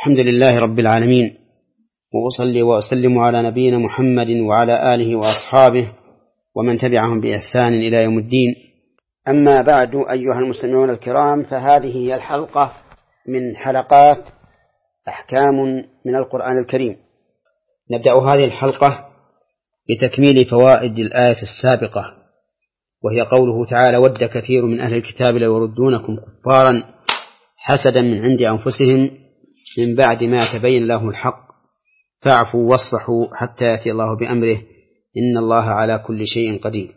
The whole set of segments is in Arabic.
الحمد لله رب العالمين، وأصلي وأسلم على نبينا محمد وعلى آله وأصحابه ومن تبعهم بإحسان إلى يوم الدين. أما بعد، أيها المستمعون الكرام، فهذه هي الحلقة من حلقات أحكام من القرآن الكريم. نبدأ هذه الحلقة بتكميل فوائد الآية السابقة، وهي قوله تعالى: ود كثير من أهل الكتاب ليردونكم كفارا حسدا من عند أنفسهم من بعد ما تبين لهم الحق فاعفوا واصفحوا حتى يأتي الله بأمره إن الله على كل شيء قدير.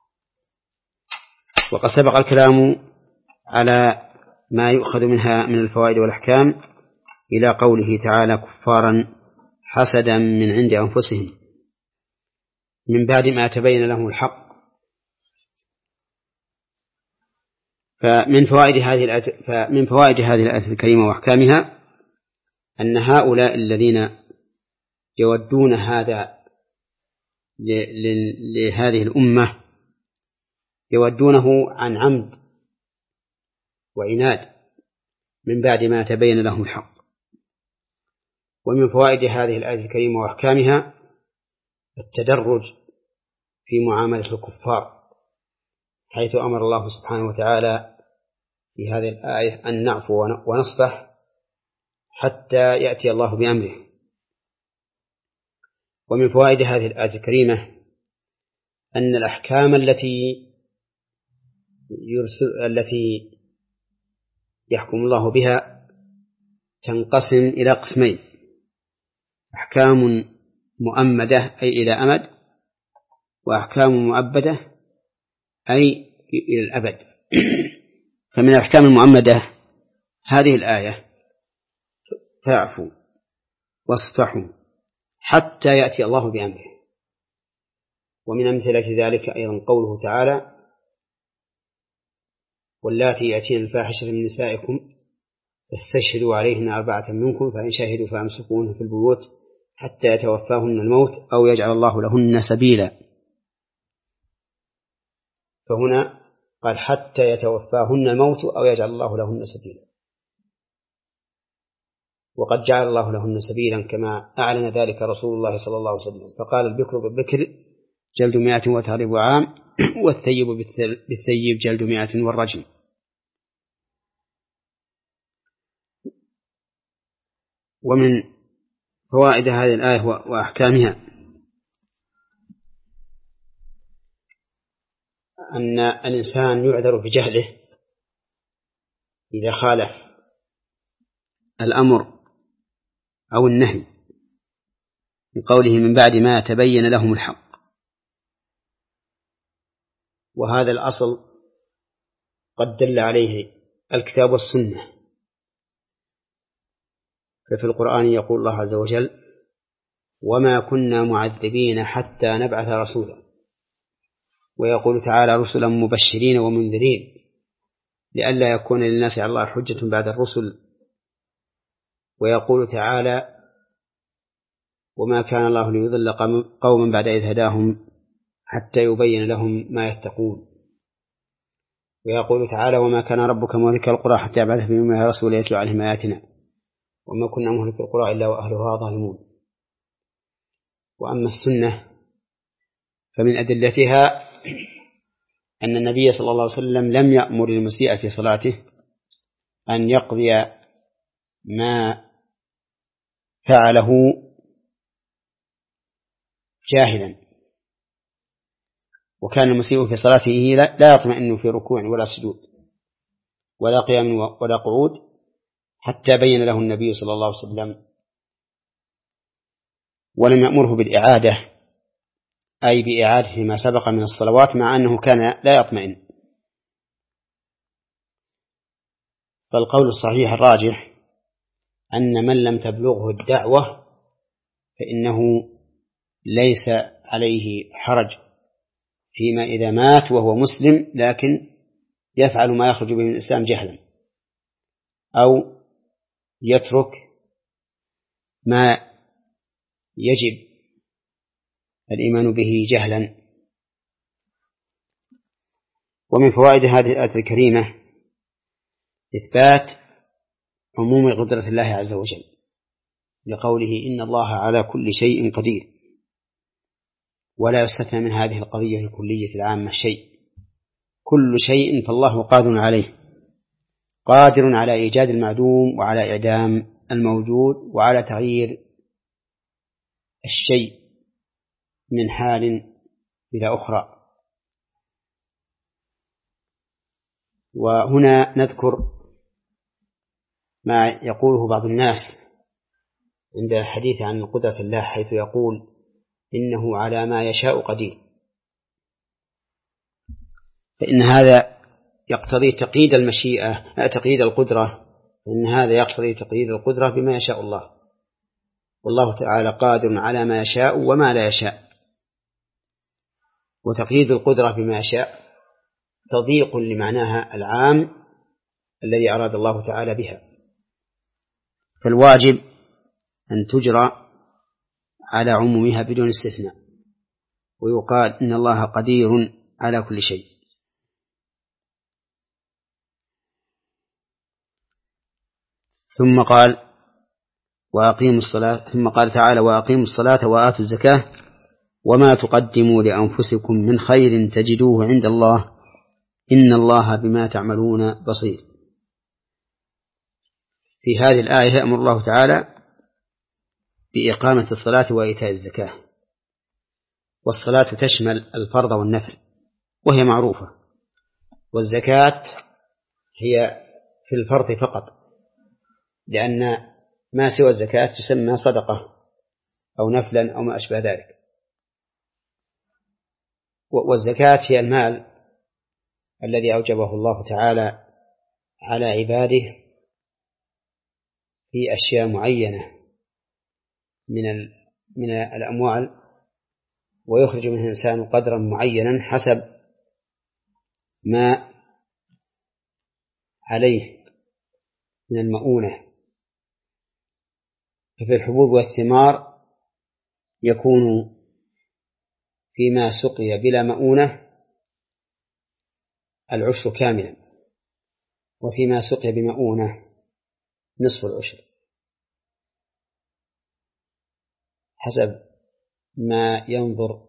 وقد سبق الكلام على ما يؤخذ منها من الفوائد والأحكام إلى قوله تعالى: كفارا حسدا من عند أنفسهم من بعد ما تبين لهم الحق. فمن فوائد هذه الآية الكريمة وأحكامها أن هؤلاء الذين يودون هذا لهذه الأمة يودونه عن عمد وعناد من بعد ما تبين لهم الحق. ومن فوائد هذه الآية الكريمة وأحكامها التدرج في معاملة الكفار، حيث أمر الله سبحانه وتعالى في هذه الآية أن نعفو ونصفح حتى يأتي الله بأمره. ومن فوائد هذه الآية الكريمة أن الأحكام التي يحكم الله بها تنقسم إلى قسمين: أحكام مؤمدة أي إلى أمد، وأحكام مؤبدة أي إلى الأبد. فمن الأحكام المؤمدة هذه الآية: فاعفوا واصفحوا حتى يأتي الله بأمره. ومن أمثلة ذلك أيضا قوله تعالى: واللاتي يأتين الفاحشة من نسائكم فاستشهدوا عليهن 4 منكم فإن شهدوا فأمسكوهن في البيوت حتى يتوفاهن الموت أو يجعل الله لهن سبيلا. فهنا قال: حتى يتوفاهن الموت أو يجعل الله لهن سبيلا، وقد جعل الله لهن سبيلا كما أعلن ذلك رسول الله صلى الله عليه وسلم، فقال: البكر بالبكر جلد 100 وتغريب عام، والثيب بالثيب جلد 100 والرجم. ومن فوائد هذه الآية وأحكامها أن الإنسان يعذر بجهله إذا خالف الأمر أو النهي، من قوله من بعد ما تبين لهم الحق. وهذا الأصل قد دل عليه الكتاب والسنة. ففي القرآن يقول الله عز وجل: وما كنا معذبين حتى نبعث رسولا. ويقول تعالى: رسلا مبشرين ومنذرين لئلا يكون للناس على الله حجة بعد الرسل. ويقول تعالى: وما كان الله ليضل قوما بعد إذ هداهم حتى يبين لهم ما يتقون. ويقول تعالى: وما كان ربك مهلك القرى حتى يبعث في أمها رسولا يتلو عليهم آياتنا وما كنا مهلك القرى إلا وأهلها ظالمون. وأما السنة فمن أدلتها أن النبي صلى الله عليه وسلم لم يأمر المسيء في صلاته أن يقضي ما فعله جاهلا، وكان المسيء في صلاته لا يطمئن في ركوع ولا سجود ولا قيام ولا قعود حتى بين له النبي صلى الله عليه وسلم، ولم يأمره بالإعادة أي بإعادة ما سبق من الصلوات، مع أنه كان لا يطمئن. فالقول الصحيح الراجح أن من لم تبلغه الدعوة فإنه ليس عليه حرج فيما إذا مات وهو مسلم لكن يفعل ما يخرج به من الإسلام جهلا، أو يترك ما يجب الإيمان به جهلا. ومن فوائد هذه الآية الكريمة إثبات عموم قدرة الله عز وجل، لقوله إن الله على كل شيء قدير، ولا يستثنى من هذه القضية الكلية العامة شيء، كل شيء فالله قادر عليه، قادر على إيجاد المعدوم وعلى إعدام الموجود وعلى تغيير الشيء من حال إلى أخرى. وهنا نذكر ما يقوله بعض الناس عند الحديث عن قدرة الله، حيث يقول إنه على ما يشاء قدير، فإن هذا يقتضي تقييد المشيئة، تقييد القدرة، إن هذا يقتضي تقييد القدرة بما يشاء الله، والله تعالى قادر على ما يشاء وما لا يشاء. وتقييد القدرة بما يشاء تضييق لمعناها العام الذي أراد الله تعالى بها، فالواجب أن تجرى على عمومها بدون استثناء، ويقال إن الله قدير على كل شيء. ثم قال تعالى وأقيموا الصلاة وآتوا الزكاة وما تقدموا لأنفسكم من خير تجدوه عند الله إن الله بما تعملون بصير. في هذه الآية يأمر الله تعالى بإقامة الصلاة وإيتاء الزكاة، والصلاة تشمل الفرض والنفل وهي معروفة، والزكاة هي في الفرض فقط، لأن ما سوى الزكاة تسمى صدقة أو نفلا أو ما أشبه ذلك. والزكاة هي المال الذي أوجبه الله تعالى على عباده في أشياء معينة من الأموال، ويخرج منه الإنسان قدرا معينا حسب ما عليه من المؤونة. ففي الحبوب والثمار يكون فيما سقي بلا مؤونة العشر كاملا، وفيما سقي بمؤونة نصف العشر، حسب ما ينظر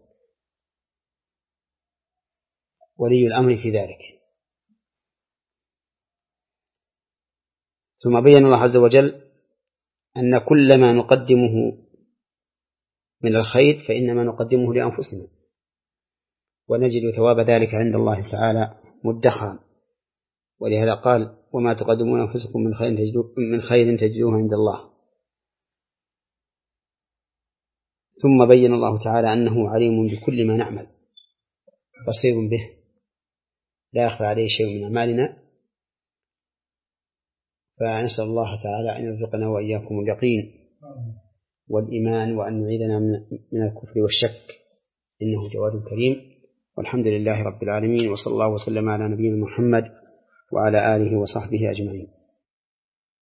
ولي الأمر في ذلك. ثم بين الله عز وجل أن كل ما نقدمه من الخير فإنما نقدمه لأنفسنا، ونجد ثواب ذلك عند الله تعالى مدخرا، ولهذا قال وما تقدمون أنفسكم من خير تجدوه عند الله. ثم بين الله تعالى أنه عليم بكل ما نعمل بصير به، لا يخفى عليه شيء من أعمالنا، فنسأل الله تعالى أن يرزقنا وإياكم اليقين والإيمان، وأن يعيذنا من الكفر والشك، إنه جواد كريم. والحمد لله رب العالمين، وصلى الله وسلم على نبينا محمد وعلى آله وصحبه أجمعين.